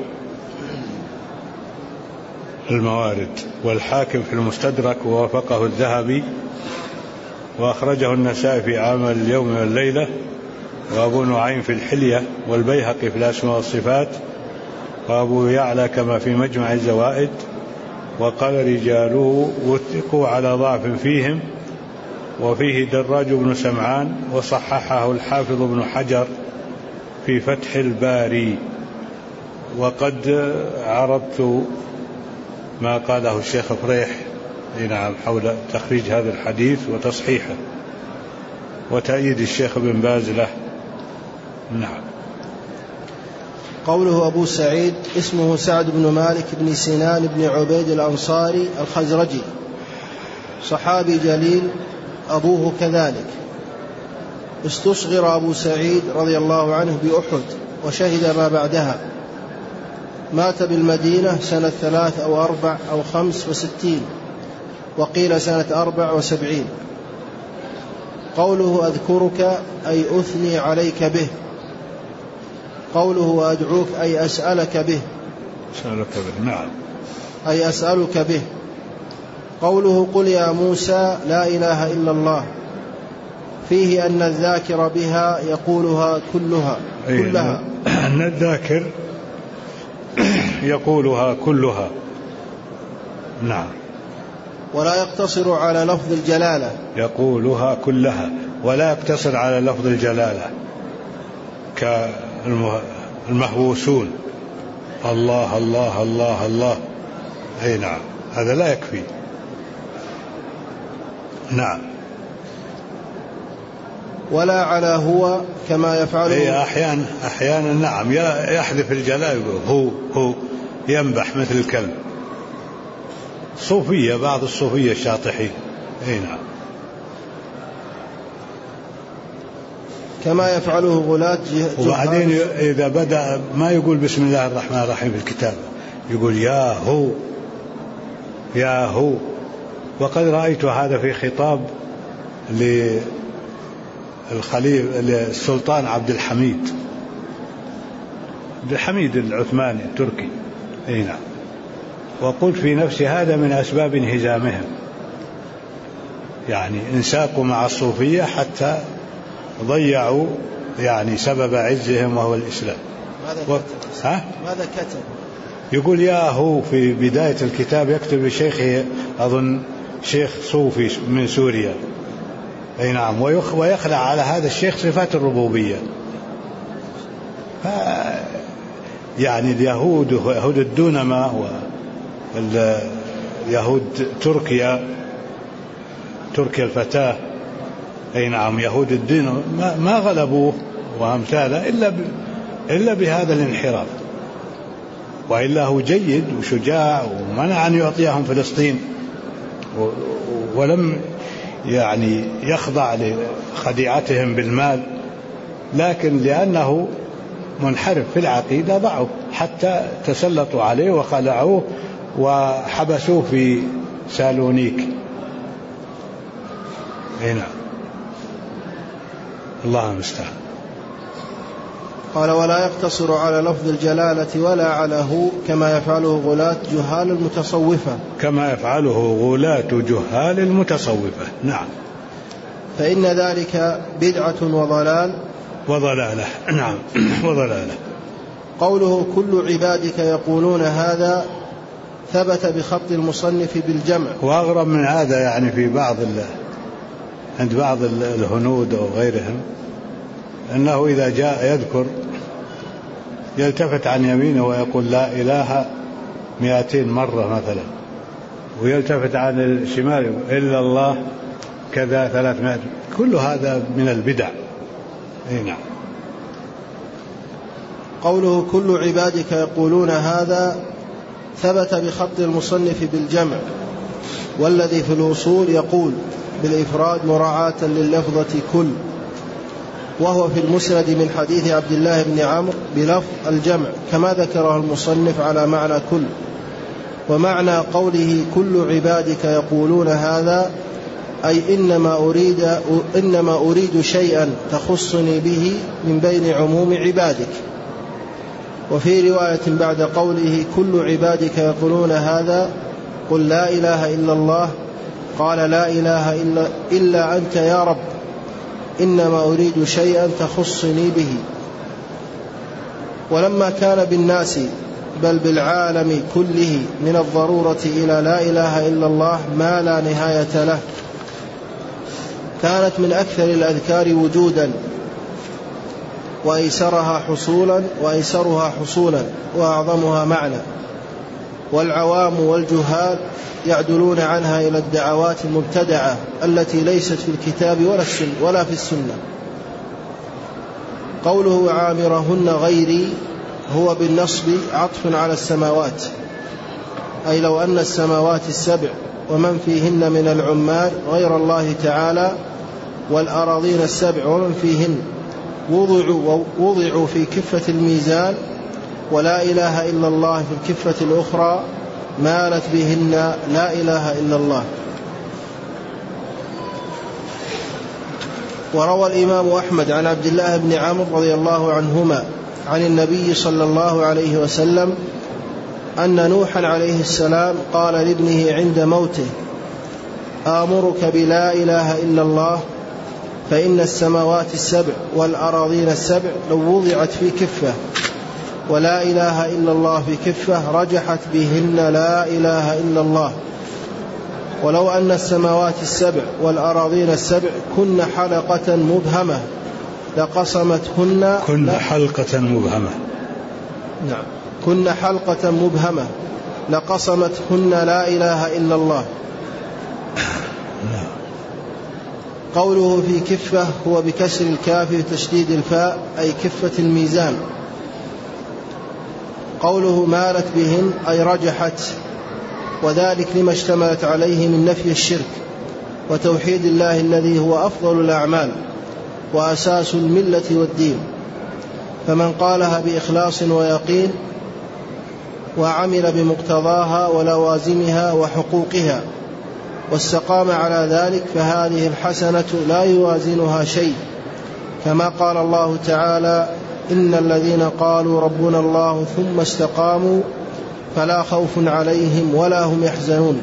الموارد، والحاكم في المستدرك ووافقه الذهبي، وأخرجه النسائي في عمل اليوم والليلة، وأبو نعيم في الحلية، والبيهقي في الأسماء والصفات، وأبو يعلى كما في مجمع الزوائد. وقال رجاله وثقوا على ضعف فيهم، وفيه دراج بن سمعان، وصححه الحافظ ابن حجر في فتح الباري. وقد عرضت ما قاله الشيخ فريح نعم حول تخريج هذا الحديث وتصحيحه وتأييد الشيخ بن باز له. نعم. قوله أبو سعيد اسمه سعد بن مالك بن سنان بن عبيد الأنصاري الخزرجي، صحابي جليل، أبوه كذلك. استصغر أبو سعيد رضي الله عنه بأحد وشهد ما بعدها. مات بالمدينة سنة 3 أو 4 أو 65، وقيل سنة 74. قوله أذكرك أي أثني عليك به. قوله أدعوك أي أسألك به. نعم. أي أسألك به. قوله قل يا موسى لا إله إلا الله، فيه أن الذاكر بها يقولها كلها. أن الذاكر يقولها كلها. نعم. ولا يقتصر على لفظ الجلالة. يقولها كلها ولا يقتصر على لفظ الجلالة كالمهووسون الله الله الله الله. أي نعم، هذا لا يكفي. نعم. ولا على هو كما يفعله. أحيانا نعم يحذف الجلال هو ينبح مثل الكلب. صوفية، بعض الصوفية الشاطحين. أي نعم. كما يفعله غلاة وبعدين إذا بدأ ما يقول بسم الله الرحمن الرحيم في الكتاب، يقول يا هو يا هو. وقد رأيت هذا في خطاب للسلطان عبد الحميد العثماني التركي. أي نعم. وقلت في نفسي هذا من أسباب انهزامهم، يعني انساقوا مع الصوفية حتى ضيعوا يعني سبب عزهم وهو الإسلام. ماذا كتب؟ يقول يا هو في بداية الكتاب، يكتب لشيخه أظن شيخ صوفي من سوريا. أي نعم. ويخلع على هذا الشيخ صفات الربوبية. يعني اليهود يهود الدونما ويهود تركيا الفتاة. أي نعم. يهود الدين ما غلبوه وأمثاله إلا بهذا الانحراف. وإلا هو جيد وشجاع ومنع أن يعطيهم فلسطين، ولم يعني يخضع لخديعتهم بالمال، لكن لأنه منحرف في العقيدة ضعوا حتى تسلطوا عليه وخلعوه وحبسوه في سالونيك. هنا الله المستعان. قال: ولا يقتصر على لفظ الجلالة ولا على هو كما يفعله غلاة جهال المتصوفة. كما يفعله غلاة جهال المتصوفة. نعم. فإن ذلك بدعة وضلالة. نعم. وضلالة. قوله: كل عبادك يقولون هذا، ثبت بخط المصنف بالجمع. وأغرب من هذا يعني في عند بعض الهنود أو غيرهم أنه إذا جاء يذكر يلتفت عن يمينه ويقول لا إله 200 مرة مثلا، ويلتفت عن الشمال إلا الله كذا 300. كل هذا من البدع. نعم. قوله: كل عبادك يقولون هذا، ثبت بخط المصنف بالجمع، والذي في الوصول يقول بالإفراد مراعاة لللفظة كل، وهو في المسند من حديث عبد الله بن عمرو بلفظ الجمع كما ذكره المصنف على معنى كل. ومعنى قوله كل عبادك يقولون هذا أي إنما أريد شيئا تخصني به من بين عموم عبادك. وفي رواية بعد قوله كل عبادك يقولون هذا قل لا إله إلا الله، قال لا إله إلا أنت يا رب، إنما أريد شيئا تخصني به. ولما كان بالناس بل بالعالم كله من الضرورة إلى لا إله إلا الله ما لا نهاية له، كانت من أكثر الأذكار وجودا وأيسرها حصولا وأعظمها معنى، والعوام والجهال يعدلون عنها إلى الدعوات المبتدعة التي ليست في الكتاب ولا في السنة. قوله عامرهن غيري هو بالنصب عطف على السماوات، أي لو أن السماوات السبع ومن فيهن من العمال غير الله تعالى والأراضين السبع ومن فيهن وضعوا في كفة الميزان ولا إله إلا الله في الكفة الأخرى مالت بهن لا إله إلا الله. وروى الإمام أحمد عن عبد الله بن عمرو رضي الله عنهما عن النبي صلى الله عليه وسلم أن نوحا عليه السلام قال لابنه عند موته آمرك بلا إله إلا الله، فإن السماوات السبع والأراضين السبع لو وضعت في كفة ولا إله إلا الله في كفة رجحت بهن لا إله إلا الله، ولو أن السماوات السبع والأراضين السبع كن حلقة مبهمة لقسمتهن كن حلقة مبهمة لقسمتهن لا إله إلا الله. قوله في كفة هو بكسر الكاف وتشديد الفاء أي كفة الميزان. قوله مالت بهن أي رجحت، وذلك لما اشتملت عليه من نفي الشرك وتوحيد الله الذي هو أفضل الأعمال وأساس الملة والدين، فمن قالها بإخلاص ويقين وعمل بمقتضاها ولوازمها وحقوقها واستقام على ذلك فهذه الحسنة لا يوازنها شيء، كما قال الله تعالى إن الذين قالوا ربنا الله ثم استقاموا فلا خوف عليهم ولا هم يحزنون.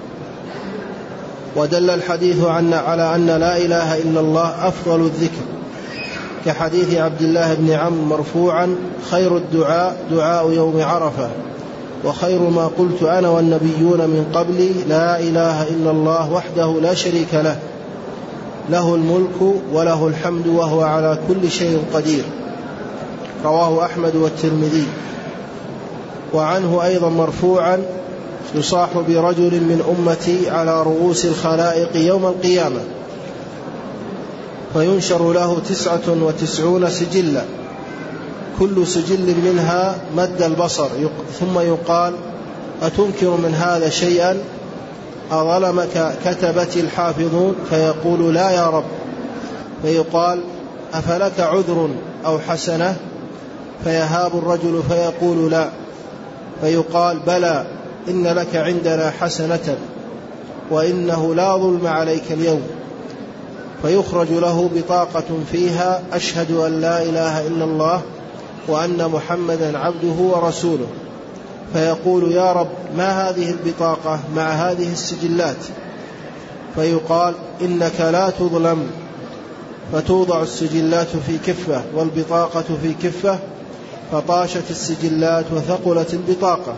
ودل الحديث على أن لا إله إلا الله أفضل الذكر، كحديث عبد الله بن عمرو مرفوعا خير الدعاء دعاء يوم عرفة، وخير ما قلت أنا والنبيون من قبلي لا إله إلا الله وحده لا شريك له، له الملك وله الحمد وهو على كل شيء قدير. رواه أحمد والترمذي. وعنه أيضا مرفوعا يصاح برجل من أمتي على رؤوس الخلائق يوم القيامة فينشر له 99 سجلا كل سجل منها مد البصر، ثم يقال: أتنكر من هذا شيئا؟ أظلمك كتبتي الحافظون؟ فيقول: لا يا رب. فيقال: أفلك عذر أو حسنة؟ فيهاب الرجل فيقول: لا. فيقال: بلى، إن لك عندنا حسنة، وإنه لا ظلم عليك اليوم. فيخرج له بطاقة فيها: أشهد أن لا إله إلا الله وأن محمدا عبده ورسوله. فيقول: يا رب، ما هذه البطاقة مع هذه السجلات؟ فيقال: إنك لا تظلم. فتوضع السجلات في كفة والبطاقة في كفة، فطاشت السجلات وثقلت البطاقة.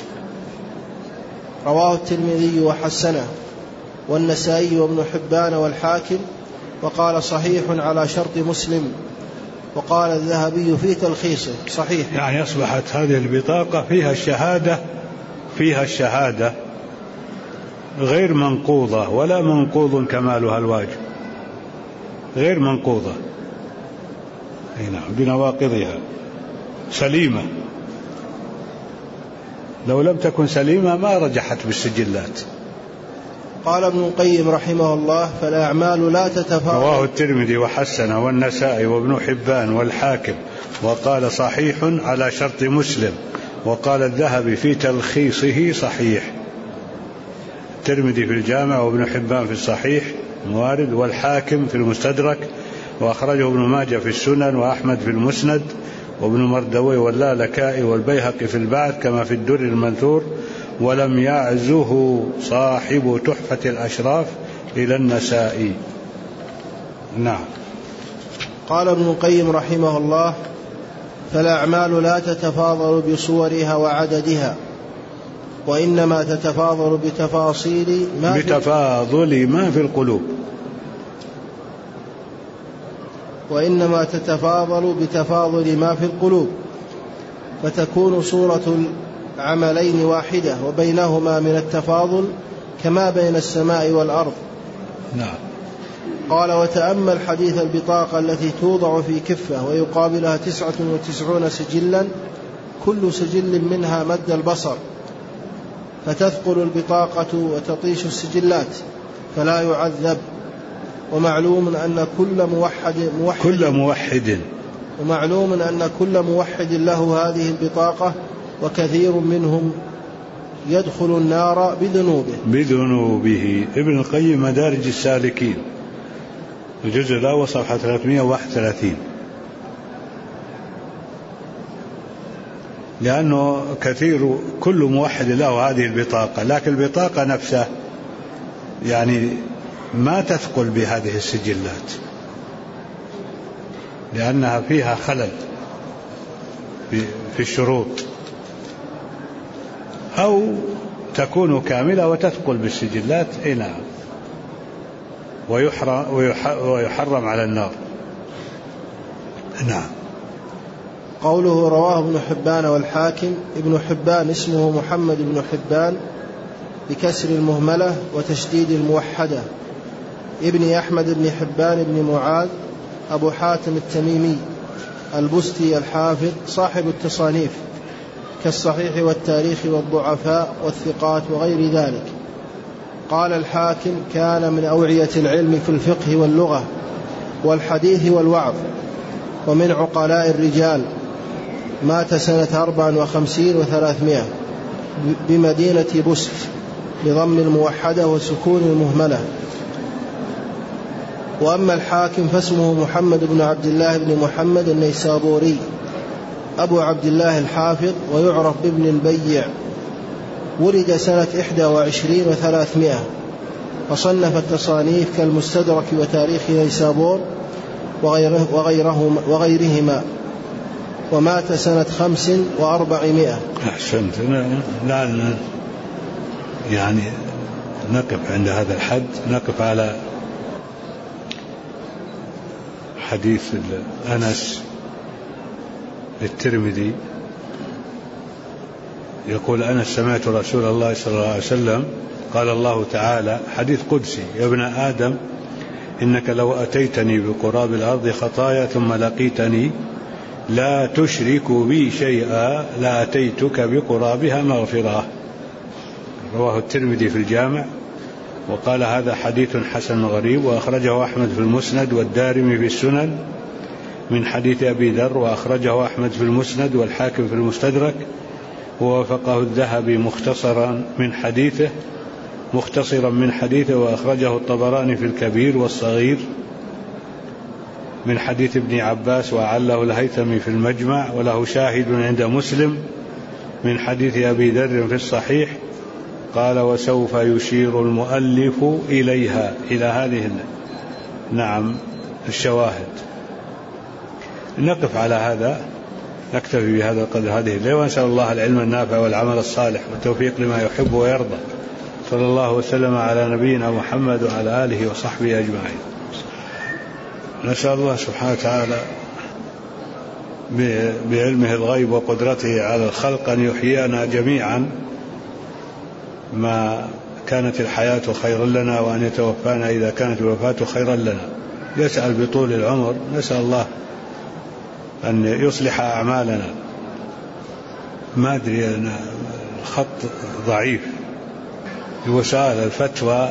رواه الترمذي وحسنه، والنسائي وابن حبان والحاكم، وقال: صحيح على شرط مسلم. وقال الذهبي في تلخيصه: صحيح. يعني أصبحت هذه البطاقة فيها الشهادة غير منقوضة، ولا منقوض كمالها الواجب، غير منقوضة، نعم، بنواقضها، سليمة. لو لم تكن سليمة ما رجحت بالسجلات. قال ابن القيم رحمه الله: فالأعمال لا تتفاضل. رواه الترمذي وحسنه، والنسائي وابن حبان والحاكم، وقال: صحيح على شرط مسلم. وقال الذهبي في تلخيصه: صحيح. الترمذي في الجامع، وابن حبان في الصحيح موارد، والحاكم في المستدرك، وأخرجه ابن ماجه في السنن، وأحمد في المسند، وابن مردوي واللالكائي والبيهقي في البعث كما في الدر المنثور. ولم يعزه صاحب تحفة الأشراف إلى النسائي. نعم. قال ابن القيم رحمه الله: فالأعمال لا تتفاضل بصورها وعددها، وإنما تتفاضل بتفاضل ما في القلوب. وإنما تتفاضل بتفاضل ما في القلوب، فتكون صورة العملين واحدة، وبينهما من التفاضل كما بين السماء والأرض. نعم. قال: وتأمل حديث البطاقة التي توضع في كفة ويقابلها 99 سجلا، كل سجل منها مد البصر، فتثقل البطاقة وتطيش السجلات فلا يعذب. ومعلوم أن كل موحد له هذه البطاقة، وكثير منهم يدخل النار بذنوبه. ابن القيم مدارج السالكين، الجزء الأول صفحة 331. لأنه كل موحد له هذه البطاقة، لكن البطاقة نفسها يعني ما تثقل بهذه السجلات، لأنها فيها خلل في الشروط، أو تكون كاملة وتثقل بالسجلات. نعم. ويحرم على النار. نعم. قوله: رواه ابن حبان والحاكم. ابن حبان اسمه محمد بن حبان بكسر المهملة وتشديد الموحدة، ابن أحمد بن حبان بن معاذ، أبو حاتم التميمي البستي الحافظ، صاحب التصانيف كالصحيح والتاريخ والضعفاء والثقات وغير ذلك. قال الحاكم: كان من أوعية العلم في الفقه واللغة والحديث والوعظ، ومن عقلاء الرجال. مات سنة 54 و300 بمدينة بست بضم الموحدة وسكون المهملة. وأما الحاكم فاسمه محمد بن عبد الله بن محمد النيسابوري، أبو عبد الله الحافظ، ويعرف بابن البيع. ولد سنة 21 و300، وصنف التصانيف كالمستدرك وتاريخ نيسابور وغيرهما. ومات سنة 5 و400. أحسنت. لا يعني نقف عند هذا الحد، نقف على حديث أنس للترمذي. يقول أنس: سمعت رسول الله صلى الله عليه وسلم قال الله تعالى، حديث قدسي: يا ابن آدم إنك لو أتيتني بقراب الأرض خطايا ثم لقيتني لا تشرك بي شيئا لأتيتك بقرابها مغفرة. رواه الترمذي في الجامع وقال هذا حديث حسن غريب، وأخرجه أحمد في المسند والدارمي في السنن من حديث أبي ذر، وأخرجه أحمد في المسند والحاكم في المستدرك، ووافقه الذهبي مختصرا من حديثه، وأخرجه الطبراني في الكبير والصغير من حديث ابن عباس، وعله الهيثمي في المجمع، وله شاهد عند مسلم من حديث أبي ذر في الصحيح. قال وسوف يشير المؤلف إليها، إلى هذه الشواهد. نقف على هذا، نكتفي بهذا القدر هذه الليلة، ونسأل الله العلم النافع والعمل الصالح والتوفيق لما يحب ويرضى. صلى الله وسلم على نبينا محمد وعلى آله وصحبه أجمعين. نسأل الله سبحانه وتعالى بعلمه الغيب وقدرته على الخلق أن يحيينا جميعا ما كانت الحياة خيرا لنا، وأن يتوفانا إذا كانت الوفاة خيرا لنا. يسأل بطول العمر، نسأل الله أن يصلح أعمالنا. ما أدري أن الخط ضعيف. وسأل الفتوى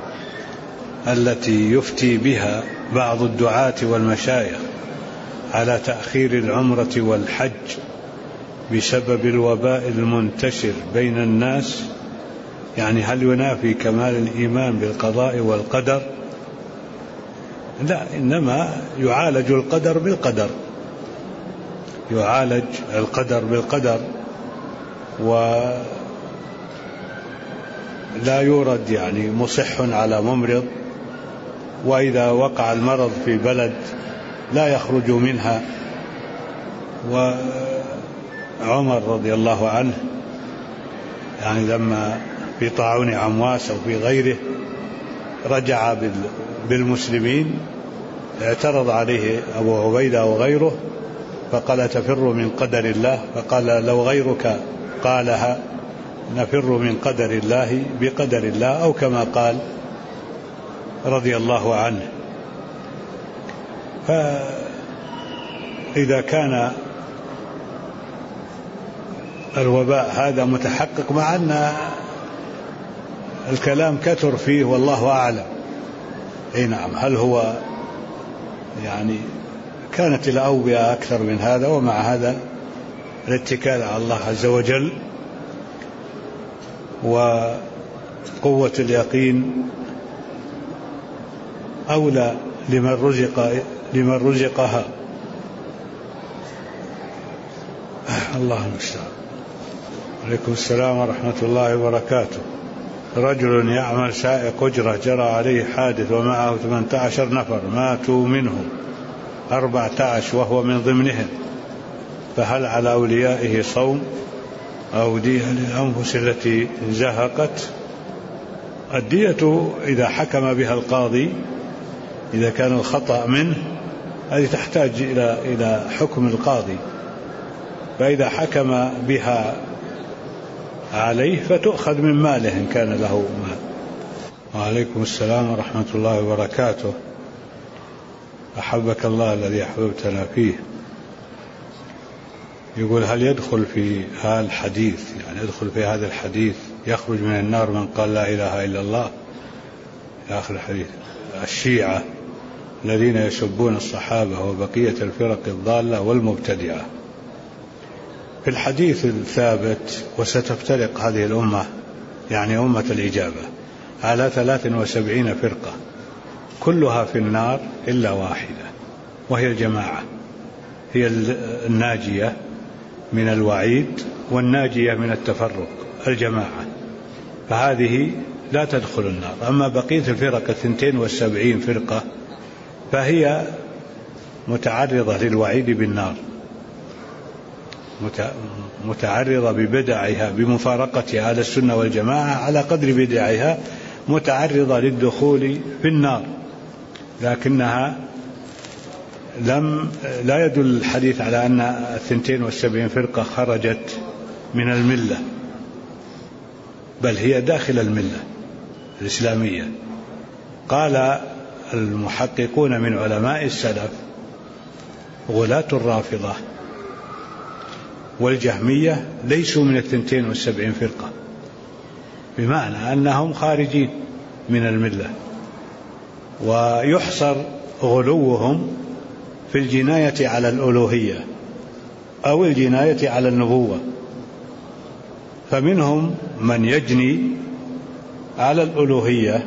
التي يفتي بها بعض الدعاة والمشايخ على تأخير العمرة والحج بسبب الوباء المنتشر بين الناس، يعني هل ينافي كمال الإيمان بالقضاء والقدر؟ لا، إنما يعالج القدر بالقدر، يعالج القدر بالقدر، ولا يورد يعني مصح على ممرض. وإذا وقع المرض في بلد لا يخرج منها. وعمر رضي الله عنه يعني لما في طاعون عمواس أو في غيره رجع بالمسلمين، اعترض عليه أبو عبيدة وغيره فقال تفر من قدر الله، فقال لو غيرك قالها نفر من قدر الله بقدر الله، أو كما قال رضي الله عنه. فإذا كان الوباء هذا متحقق، مع أن الكلام كثر فيه والله أعلم، أي نعم، هل هو يعني كانت الأوبئة أكثر من هذا، ومع هذا الاتكال على الله عز وجل وقوة اليقين أولى لمن رزقها. الله المستعان. عليكم السلام ورحمة الله وبركاته. رجل يعمل سائق أجرة جرى عليه حادث ومعه 18 نفر، ماتوا منهم 14 وهو من ضمنهم، فهل على أوليائه صوم أو دية للأنفس التي زهقت؟ الدية إذا حكم بها القاضي، إذا كان الخطأ منه، هذه تحتاج إلى حكم القاضي، فإذا حكم بها عليه فتؤخذ من ماله إن كان له مال. وعليكم السلام ورحمة الله وبركاته. أحبك الله الذي أحببتنا فيه. يقول هل يدخل في هذا الحديث، يعني يدخل في هذا الحديث يخرج من النار من قال لا إله إلا الله إلى آخر الحديث الشيعة الذين يسبون الصحابة وبقية الفرق الضالة والمبتدعة؟ في الحديث الثابت وستفترق هذه الأمة، يعني أمة الإجابة، على 73 فرقة كلها في النار إلا واحدة، وهي الجماعة، هي الناجية من الوعيد والناجية من التفرق، الجماعة، فهذه لا تدخل النار. أما بقية الفرق 72 فرقة فهي متعرضة للوعيد بالنار، متعرضة ببدعها، بمفارقة أهل السنة والجماعة على قدر بدعها، متعرضة للدخول في النار، لكنها لا يدل الحديث على أن 72 فرقة خرجت من الملة، بل هي داخل الملة الإسلامية. قال المحققون من علماء السلف غلاة الرافضة والجهمية ليسوا من 72 فرقة، بمعنى أنهم خارجين من الملة، ويحصر غلوهم في الجناية على الألوهية أو الجناية على النبوة. فمنهم من يجني على الألوهية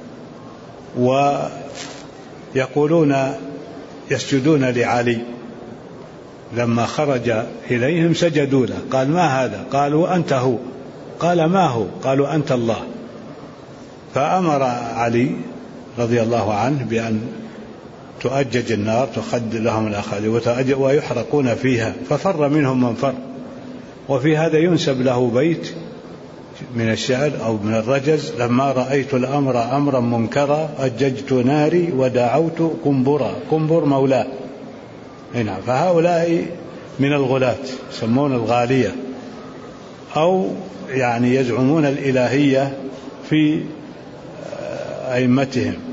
ويقولون يسجدون لعلي، لما خرج إليهم سجدوا له، قال ما هذا؟ قالوا أنت هو. قال ما هو؟ قالوا أنت الله. فأمر علي رضي الله عنه بأن تؤجج النار تخد لهم الأخذ ويحرقون فيها، ففر منهم من فر. وفي هذا ينسب له بيت من الشعر أو من الرجز: لما رأيت الأمر أمرا منكرا أججت ناري ودعوت قنبرا. قنبر مولاه. هنا فهؤلاء من الغلاة يسمون الغالية، أو يعني يزعمون الإلهية في أئمتهم،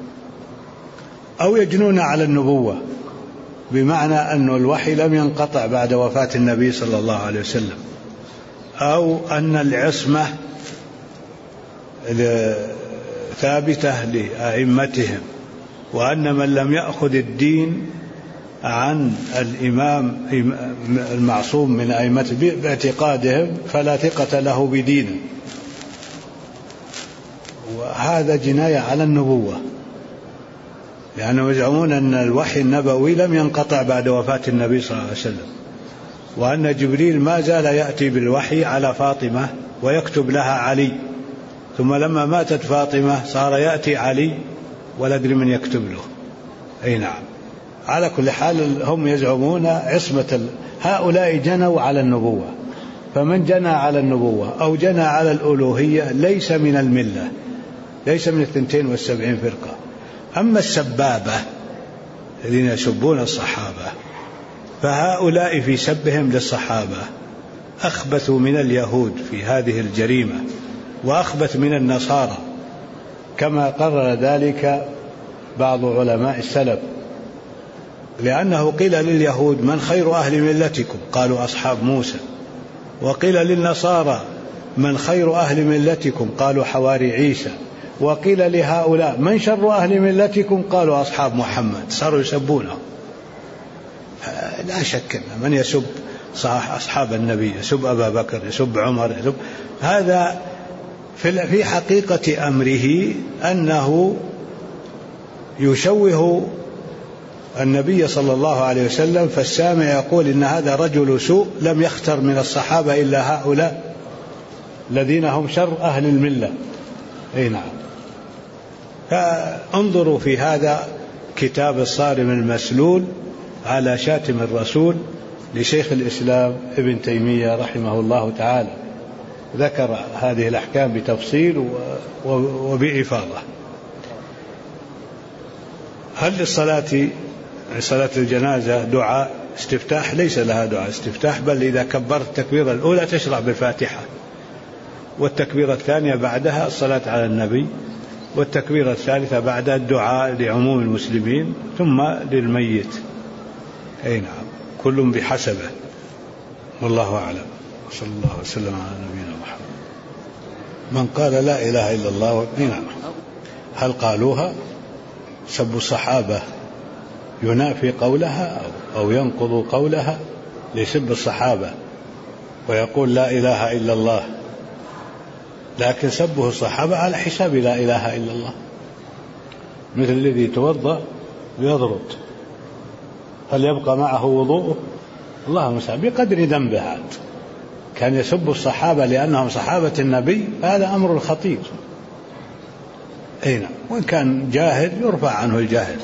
أو يجنون على النبوة، بمعنى أن الوحي لم ينقطع بعد وفاة النبي صلى الله عليه وسلم، أو أن العصمة ثابتة لأئمتهم، وأن من لم يأخذ الدين عن الإمام المعصوم من أئمته باعتقادهم فلا ثقة له بدينه. وهذا جناية على النبوة، لأنهم يزعمون أن الوحي النبوي لم ينقطع بعد وفاة النبي صلى الله عليه وسلم، وأن جبريل ما زال يأتي بالوحي على فاطمة ويكتب لها علي، ثم لما ماتت فاطمة صار يأتي علي ولا أدري من يكتب له. أي نعم. على كل حال هم يزعمون عصمة. هؤلاء جنوا على النبوة، فمن جنى على النبوة أو جنى على الألوهية ليس من الملة، ليس من 72 فرقة. أما السبابة الذين يسبون الصحابة فهؤلاء في سبهم للصحابة أخبثوا من اليهود في هذه الجريمة، وأخبث من النصارى، كما قرر ذلك بعض علماء السلف، لأنه قيل لليهود: من خير أهل ملتكم؟ قالوا أصحاب موسى. وقيل للنصارى: من خير أهل ملتكم؟ قالوا حواري عيسى. وقيل لهؤلاء: من شر أهل ملتكم؟ قالوا أصحاب محمد. صاروا يسبونه. لا شك أن من يسب أصحاب النبي، يسب أبا بكر، يسب عمر، يسب، هذا في حقيقة أمره أنه يشوه النبي صلى الله عليه وسلم، فالسامع يقول إن هذا رجل سوء لم يختر من الصحابة إلا هؤلاء الذين هم شر أهل الملة. أي نعم. فانظروا في هذا كتاب الصارم المسلول على شاتم الرسول لشيخ الإسلام ابن تيمية رحمه الله تعالى، ذكر هذه الأحكام بتفصيل وبإفاضة. هل للصلاة صلاة الجنازة دعاء استفتاح؟ ليس لها دعاء استفتاح، بل إذا كبرت التكبيرة الأولى تشرع بالفاتحة، والتكبيرة الثانية بعدها الصلاة على النبي، والتكبيرة الثالثة بعدها الدعاء لعموم المسلمين ثم للميت. أي نعم، كل بحسبه، والله أعلم. صلى الله وسلم على نبينا محمد. من قال لا إله إلا الله، نعم، هل قالوها؟ سب الصحابة ينافي قولها أو ينقض قولها؟ ليسب الصحابة ويقول لا إله إلا الله، لكن سبه الصحابة على حساب لا إله إلا الله، مثل الذي يتوضأ ويضرب، هل يبقى معه وضوءه؟ اللهم صل بقدر ذنبه. كان يسب الصحابة لأنهم صحابة النبي، هذا أمر خطير. أي نعم. وإن كان جاهل يرفع عنه الجاهل،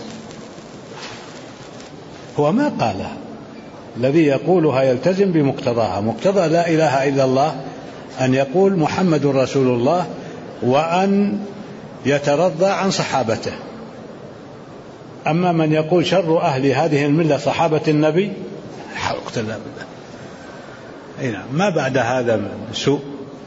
هو ما قالها، الذي يقولها يلتزم بمقتضاها. مقتضى لا إله إلا الله أن يقول محمد رسول الله، وأن يترضى عن صحابته. أما من يقول شر أهل هذه الملة صحابة النبي، اقتل بالله. أي نعم. ما بعد هذا من سوء.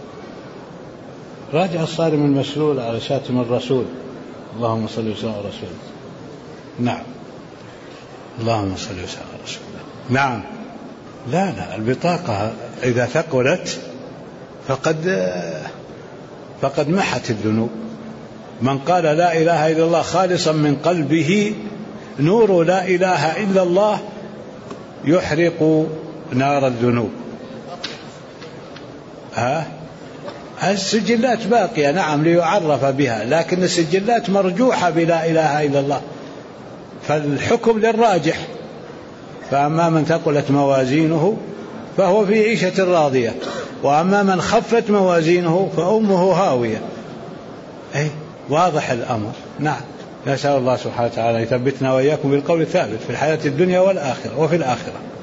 راجع الصارم المسلول على شاتم الرسول. اللهم صل وسلم على رسول. نعم. اللهم صل وسلم على رسول. نعم. لا البطاقة إذا ثقلت فقد محت الذنوب. من قال لا إله إلا الله خالصا من قلبه نور لا إله إلا الله يحرق نار الذنوب. السجلات باقية نعم ليعرف بها، لكن السجلات مرجوحة بلا إله إلا الله، فالحكم للراجح. فأما من ثقلت موازينه فهو في عيشة راضية، وأما من خفت موازينه فأمه هاوية. واضح الأمر. نعم، نسأل الله سبحانه وتعالى يثبتنا وإياكم بالقول الثابت في الحياة الدنيا والآخرة وفي الآخرة.